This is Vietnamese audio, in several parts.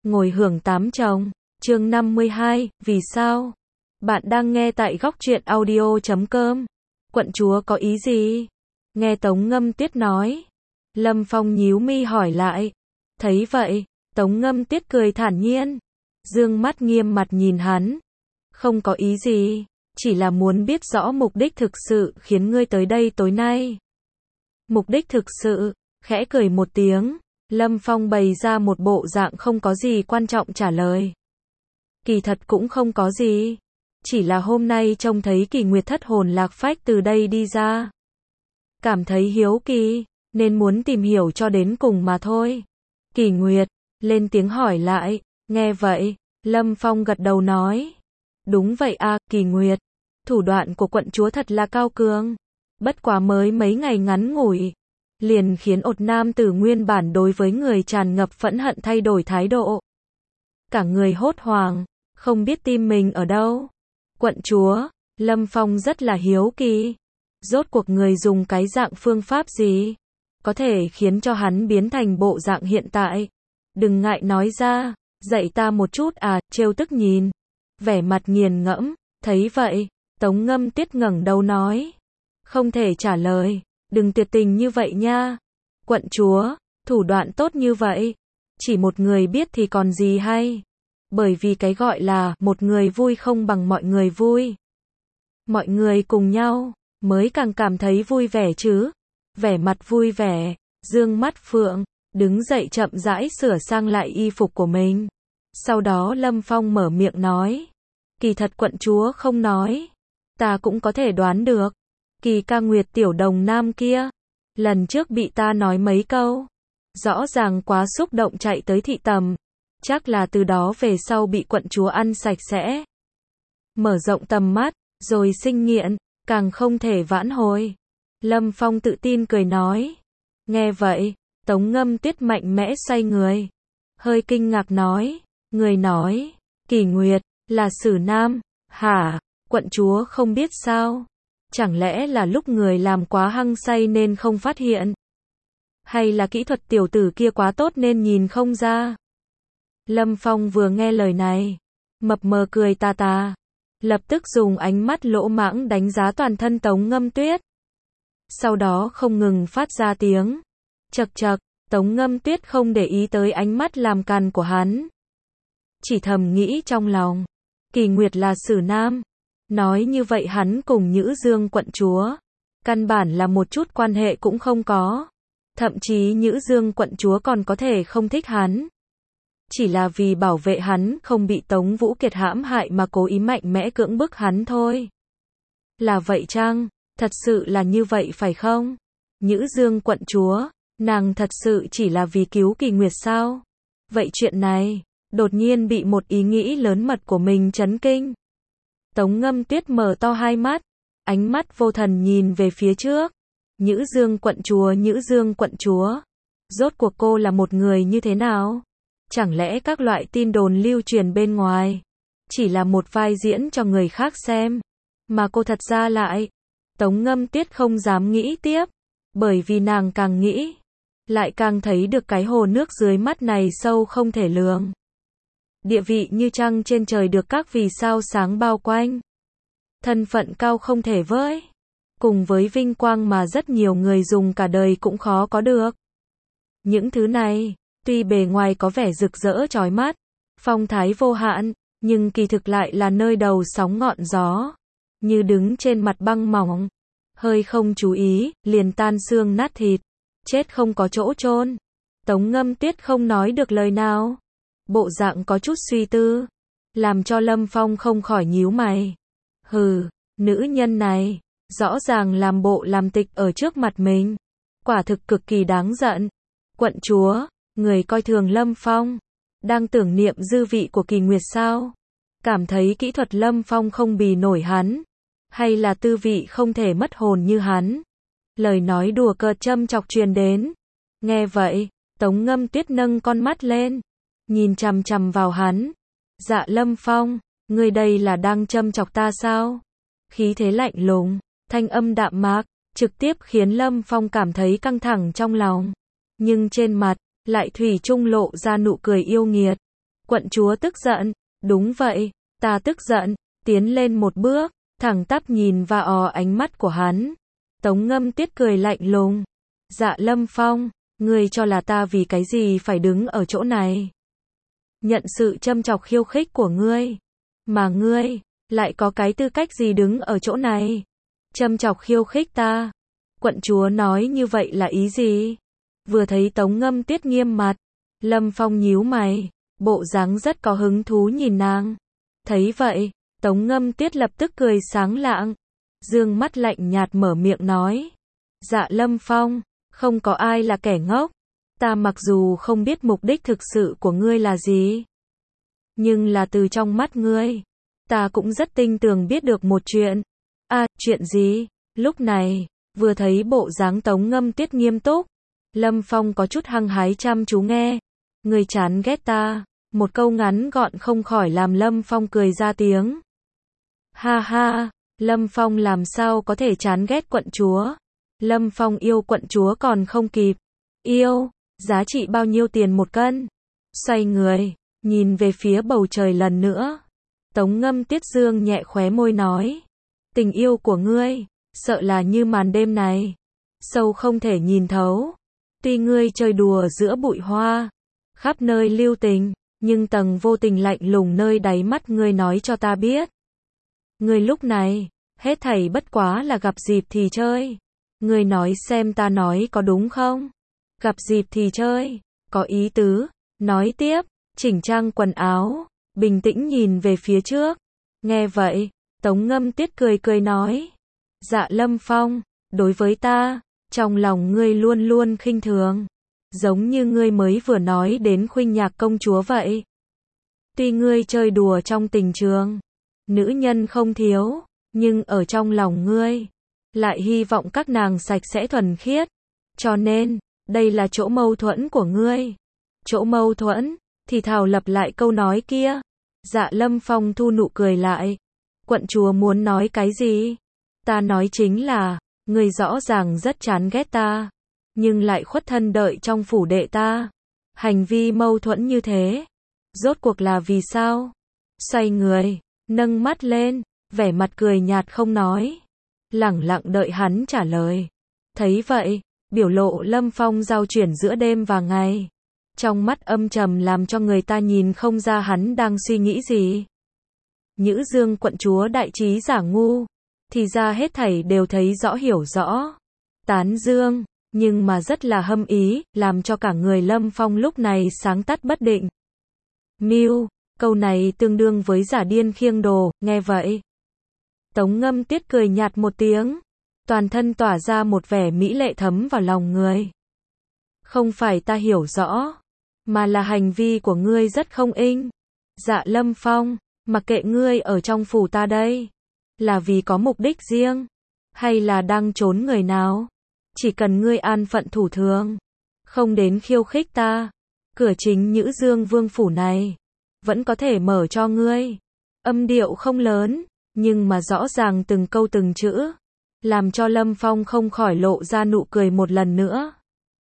ngồi hưởng tám chồng. Chương 52, vì sao? Bạn đang nghe tại góc truyện audio.com. Quận chúa có ý gì? Nghe Tống Ngâm Tuyết nói. Lâm Phong nhíu mi hỏi lại. Thấy vậy, Tống Ngâm Tuyết cười thản nhiên. Dương mắt nghiêm mặt nhìn hắn. Không có ý gì, chỉ là muốn biết rõ mục đích thực sự khiến ngươi tới đây tối nay. Mục đích thực sự, khẽ cười một tiếng. Lâm Phong bày ra một bộ dạng không có gì quan trọng trả lời. Kỳ thật cũng không có gì. Chỉ là hôm nay trông thấy Kỳ Nguyệt thất hồn lạc phách từ đây đi ra. Cảm thấy hiếu kỳ, nên muốn tìm hiểu cho đến cùng mà thôi. Kỳ Nguyệt, lên tiếng hỏi lại, nghe vậy, Lâm Phong gật đầu nói. Đúng vậy à, Kỳ Nguyệt. Thủ đoạn của quận chúa thật là cao cường. Bất quá mới mấy ngày ngắn ngủi, liền khiến ột nam tử nguyên bản đối với người tràn ngập phẫn hận thay đổi thái độ. Cả người hốt hoảng, không biết tim mình ở đâu. Quận chúa, Lâm Phong rất là hiếu kỳ. Rốt cuộc người dùng cái dạng phương pháp gì? Có thể khiến cho hắn biến thành bộ dạng hiện tại. Đừng ngại nói ra, dạy ta một chút à, trêu tức nhìn. Vẻ mặt nghiền ngẫm, thấy vậy, Tống Ngâm Tuyết ngẩng đầu nói. Không thể trả lời, đừng tuyệt tình như vậy nha. Quận chúa, thủ đoạn tốt như vậy, chỉ một người biết thì còn gì hay. Bởi vì cái gọi là một người vui không bằng mọi người vui. Mọi người cùng nhau, mới càng cảm thấy vui vẻ chứ. Vẻ mặt vui vẻ, dương mắt phượng, đứng dậy chậm rãi sửa sang lại y phục của mình. Sau đó Lâm Phong mở miệng nói. Kỳ thật quận chúa không nói. Ta cũng có thể đoán được. Kỳ Ca Nguyệt tiểu đồng nam kia. Lần trước bị ta nói mấy câu. Rõ ràng quá xúc động chạy tới thị tầm. Chắc là từ đó về sau bị quận chúa ăn sạch sẽ. Mở rộng tầm mắt, rồi sinh nghiện, càng không thể vãn hồi. Lâm Phong tự tin cười nói. Nghe vậy, Tống Ngâm Tuyết mạnh mẽ xoay người. Hơi kinh ngạc nói. Người nói, Kỳ Nguyệt, là Sử Nam, hả? Quận chúa không biết sao? Chẳng lẽ là lúc người làm quá hăng say nên không phát hiện? Hay là kỹ thuật tiểu tử kia quá tốt nên nhìn không ra? Lâm Phong vừa nghe lời này, mập mờ cười tà tà, lập tức dùng ánh mắt lỗ mãng đánh giá toàn thân Tống Ngâm Tuyết. Sau đó không ngừng phát ra tiếng chậc chậc. Tống Ngâm Tuyết không để ý tới ánh mắt làm càn của hắn, chỉ thầm nghĩ trong lòng, Kỳ Nguyệt là Sử Nam. Nói như vậy hắn cùng Nhữ Dương quận chúa, căn bản là một chút quan hệ cũng không có. Thậm chí Nhữ Dương quận chúa còn có thể không thích hắn. Chỉ là vì bảo vệ hắn không bị Tống Vũ Kiệt hãm hại mà cố ý mạnh mẽ cưỡng bức hắn thôi. Là vậy chăng? Thật sự là như vậy phải không? Nhữ Dương quận chúa, nàng thật sự chỉ là vì cứu Kỳ Nguyệt sao? Vậy chuyện này, đột nhiên bị một ý nghĩ lớn mật của mình chấn kinh. Tống Ngâm Tuyết mở to hai mắt, ánh mắt vô thần nhìn về phía trước. Nhữ Dương quận chúa, Nhữ Dương quận chúa. Rốt cuộc cô là một người như thế nào? Chẳng lẽ các loại tin đồn lưu truyền bên ngoài chỉ là một vai diễn cho người khác xem, mà cô thật ra lại... Tống Ngâm Tuyết không dám nghĩ tiếp, bởi vì nàng càng nghĩ, lại càng thấy được cái hồ nước dưới mắt này sâu không thể lường. Địa vị như trăng trên trời được các vì sao sáng bao quanh. Thân phận cao không thể với. Cùng với vinh quang mà rất nhiều người dùng cả đời cũng khó có được. Những thứ này, tuy bề ngoài có vẻ rực rỡ chói mắt, phong thái vô hạn, nhưng kỳ thực lại là nơi đầu sóng ngọn gió. Như đứng trên mặt băng mỏng, hơi không chú ý, liền tan xương nát thịt, chết không có chỗ chôn. Tống Ngâm Tuyết không nói được lời nào. Bộ dạng có chút suy tư, làm cho Lâm Phong không khỏi nhíu mày. Hừ, nữ nhân này, rõ ràng làm bộ làm tịch ở trước mặt mình. Quả thực cực kỳ đáng giận. Quận chúa, người coi thường Lâm Phong, đang tưởng niệm dư vị của Kỳ Nguyệt sao? Cảm thấy kỹ thuật Lâm Phong không bì nổi hắn, hay là tư vị không thể mất hồn như hắn? Lời nói đùa cợt châm chọc truyền đến. Nghe vậy, Tống Ngâm Tuyết nâng con mắt lên, nhìn chằm chằm vào hắn. Dạ Lâm Phong, ngươi đây là đang châm chọc ta sao? Khí thế lạnh lùng, thanh âm đạm mạc, trực tiếp khiến Lâm Phong cảm thấy căng thẳng trong lòng. Nhưng trên mặt, lại thủy chung lộ ra nụ cười yêu nghiệt. Quận chúa tức giận. Đúng vậy, ta tức giận. Tiến lên một bước, thẳng tắp nhìn vào ánh mắt của hắn. Tống Ngâm Tuyết cười lạnh lùng. Dạ Lâm Phong, ngươi cho là ta vì cái gì phải đứng ở chỗ này? Nhận sự châm chọc khiêu khích của ngươi. Mà ngươi, lại có cái tư cách gì đứng ở chỗ này? Châm chọc khiêu khích ta. Quận chúa nói như vậy là ý gì? Vừa thấy Tống Ngâm Tuyết nghiêm mặt, Lâm Phong nhíu mày, bộ dáng rất có hứng thú nhìn nàng. Thấy vậy, Tống Ngâm Tuyết lập tức cười sáng lạng, dương mắt lạnh nhạt mở miệng nói. Dạ Lâm Phong, không có ai là kẻ ngốc. Ta mặc dù không biết mục đích thực sự của ngươi là gì, nhưng là từ trong mắt ngươi, ta cũng rất tinh tường biết được một chuyện. À, chuyện gì? Lúc này, vừa thấy bộ dáng Tống Ngâm Tuyết nghiêm túc, Lâm Phong có chút hăng hái chăm chú nghe. Ngươi chán ghét ta. Một câu ngắn gọn không khỏi làm Lâm Phong cười ra tiếng. Ha ha, Lâm Phong làm sao có thể chán ghét quận chúa? Lâm Phong yêu quận chúa còn không kịp. Yêu, giá trị bao nhiêu tiền một cân? Xoay người, nhìn về phía bầu trời lần nữa. Tống Ngâm Tuyết dương nhẹ khóe môi nói. Tình yêu của ngươi, sợ là như màn đêm này, sâu không thể nhìn thấu. Tuy ngươi chơi đùa giữa bụi hoa, khắp nơi lưu tình, nhưng tầng vô tình lạnh lùng nơi đáy mắt ngươi nói cho ta biết. Ngươi lúc này, hết thảy bất quá là gặp dịp thì chơi. Ngươi nói xem ta nói có đúng không? Gặp dịp thì chơi, có ý tứ. Nói tiếp, chỉnh trang quần áo, bình tĩnh nhìn về phía trước. Nghe vậy, Tống Ngâm Tuyết cười cười nói. Dạ Lâm Phong, đối với ta, trong lòng ngươi luôn luôn khinh thường. Giống như ngươi mới vừa nói đến Khuynh Nhạc công chúa vậy. Tuy ngươi chơi đùa trong tình trường, nữ nhân không thiếu, nhưng ở trong lòng ngươi, lại hy vọng các nàng sạch sẽ thuần khiết. Cho nên, đây là chỗ mâu thuẫn của ngươi. Chỗ mâu thuẫn, thì thảo lập lại câu nói kia. Dạ Lâm Phong thu nụ cười lại. Quận chúa muốn nói cái gì? Ta nói chính là, ngươi rõ ràng rất chán ghét ta, nhưng lại khuất thân đợi trong phủ đệ ta. Hành vi mâu thuẫn như thế, rốt cuộc là vì sao? Xoay người, nâng mắt lên, vẻ mặt cười nhạt không nói, lẳng lặng đợi hắn trả lời. Thấy vậy, biểu lộ Lâm Phong giao chuyển giữa đêm và ngày, trong mắt âm trầm làm cho người ta nhìn không ra hắn đang suy nghĩ gì. Nhữ Dương quận chúa đại trí giả ngu, thì ra hết thảy đều thấy rõ hiểu rõ. Tán dương, nhưng mà rất là hâm ý, làm cho cả người Lâm Phong lúc này sáng tắt bất định. Mưu, câu này tương đương với giả điên khiêng đồ, nghe vậy. Tống Ngâm Tuyết cười nhạt một tiếng, toàn thân tỏa ra một vẻ mỹ lệ thấm vào lòng người. Không phải ta hiểu rõ, mà là hành vi của ngươi rất không inh. Dạ Lâm Phong, mặc kệ ngươi ở trong phủ ta đây, là vì có mục đích riêng, hay là đang trốn người nào? Chỉ cần ngươi an phận thủ thường, không đến khiêu khích ta, cửa chính Nhữ Dương vương phủ này vẫn có thể mở cho ngươi. Âm điệu không lớn, nhưng mà rõ ràng từng câu từng chữ, làm cho Lâm Phong không khỏi lộ ra nụ cười một lần nữa.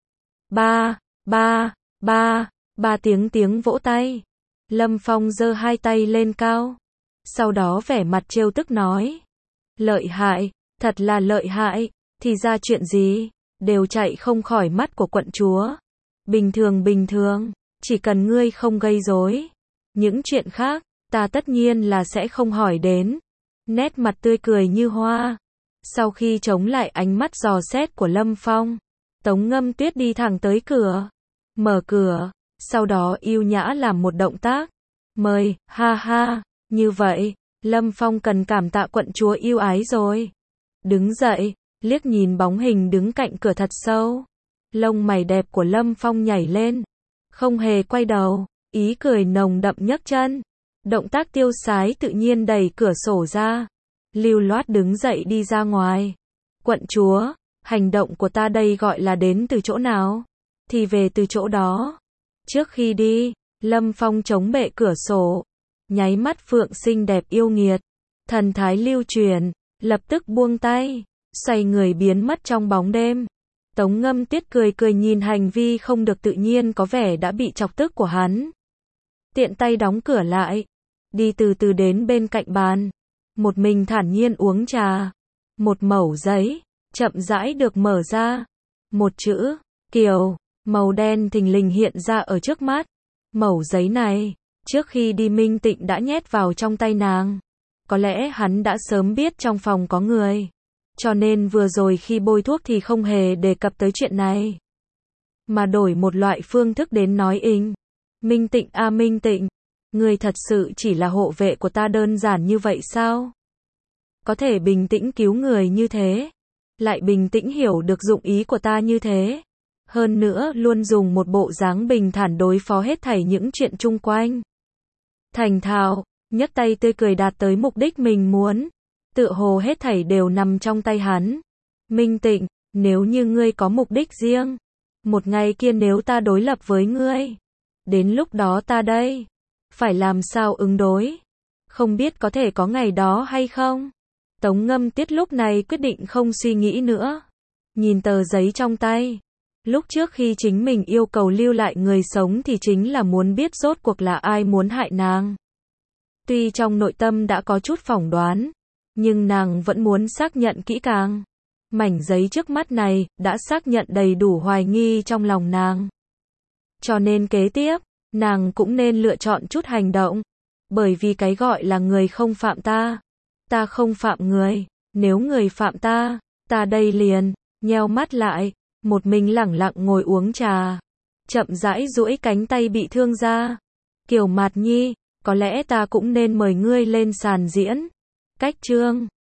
Ba, ba, ba, ba tiếng vỗ tay. Lâm Phong giơ hai tay lên cao, sau đó vẻ mặt trêu tức nói. Lợi hại, thật là lợi hại, thì ra chuyện gì, đều chạy không khỏi mắt của quận chúa. Bình thường, chỉ cần ngươi không gây rối, những chuyện khác, ta tất nhiên là sẽ không hỏi đến. Nét mặt tươi cười như hoa. Sau khi chống lại ánh mắt dò xét của Lâm Phong, Tống Ngâm Tuyết đi thẳng tới cửa, mở cửa, sau đó yêu nhã làm một động tác. Mời, ha ha, như vậy, Lâm Phong cần cảm tạ quận chúa yêu ái rồi. Đứng dậy, liếc nhìn bóng hình đứng cạnh cửa thật sâu. Lông mày đẹp của Lâm Phong nhảy lên, không hề quay đầu, ý cười nồng đậm nhấc chân. Động tác tiêu sái tự nhiên đẩy cửa sổ ra, lưu loát đứng dậy đi ra ngoài. Quận chúa, hành động của ta đây gọi là đến từ chỗ nào, thì về từ chỗ đó. Trước khi đi, Lâm Phong chống bệ cửa sổ, nháy mắt phượng xinh đẹp yêu nghiệt, thần thái lưu truyền, lập tức buông tay, xoay người biến mất trong bóng đêm. Tống Ngâm Tuyết cười cười nhìn hành vi không được tự nhiên có vẻ đã bị chọc tức của hắn. tiện tay đóng cửa lại, đi từ từ đến bên cạnh bàn, một mình thản nhiên uống trà. Một mẩu giấy, chậm rãi được mở ra. Một chữ, Kiều, màu đen thình lình hiện ra ở trước mắt. Mẩu giấy này, trước khi đi Minh Tịnh đã nhét vào trong tay nàng. Có lẽ hắn đã sớm biết trong phòng có người. Cho nên vừa rồi khi bôi thuốc thì không hề đề cập tới chuyện này. Mà đổi một loại phương thức đến nói Minh Tịnh à Minh Tịnh, người thật sự chỉ là hộ vệ của ta đơn giản như vậy sao? Có thể bình tĩnh cứu người như thế, lại bình tĩnh hiểu được dụng ý của ta như thế. Hơn nữa luôn dùng một bộ dáng bình thản đối phó hết thảy những chuyện chung quanh. Thành thạo, nhấc tay tươi cười đạt tới mục đích mình muốn. Tựa hồ hết thảy đều nằm trong tay hắn. Minh Tịnh, nếu như ngươi có mục đích riêng, một ngày kia nếu ta đối lập với ngươi, đến lúc đó ta đây, phải làm sao ứng đối? Không biết có thể có ngày đó hay không? Tống Ngâm Tiết lúc này quyết định không suy nghĩ nữa. Nhìn tờ giấy trong tay. Lúc trước khi chính mình yêu cầu lưu lại người sống thì chính là muốn biết rốt cuộc là ai muốn hại nàng. Tuy trong nội tâm đã có chút phỏng đoán, nhưng nàng vẫn muốn xác nhận kỹ càng. Mảnh giấy trước mắt này đã xác nhận đầy đủ hoài nghi trong lòng nàng. Cho nên kế tiếp, nàng cũng nên lựa chọn chút hành động. Bởi vì cái gọi là người không phạm ta, ta không phạm người. Nếu người phạm ta, ta đây liền nheo mắt lại, một mình lẳng lặng ngồi uống trà, chậm rãi duỗi cánh tay bị thương ra. Kiều Mạt Nhi, có lẽ ta cũng nên mời ngươi lên sàn diễn. Cách chương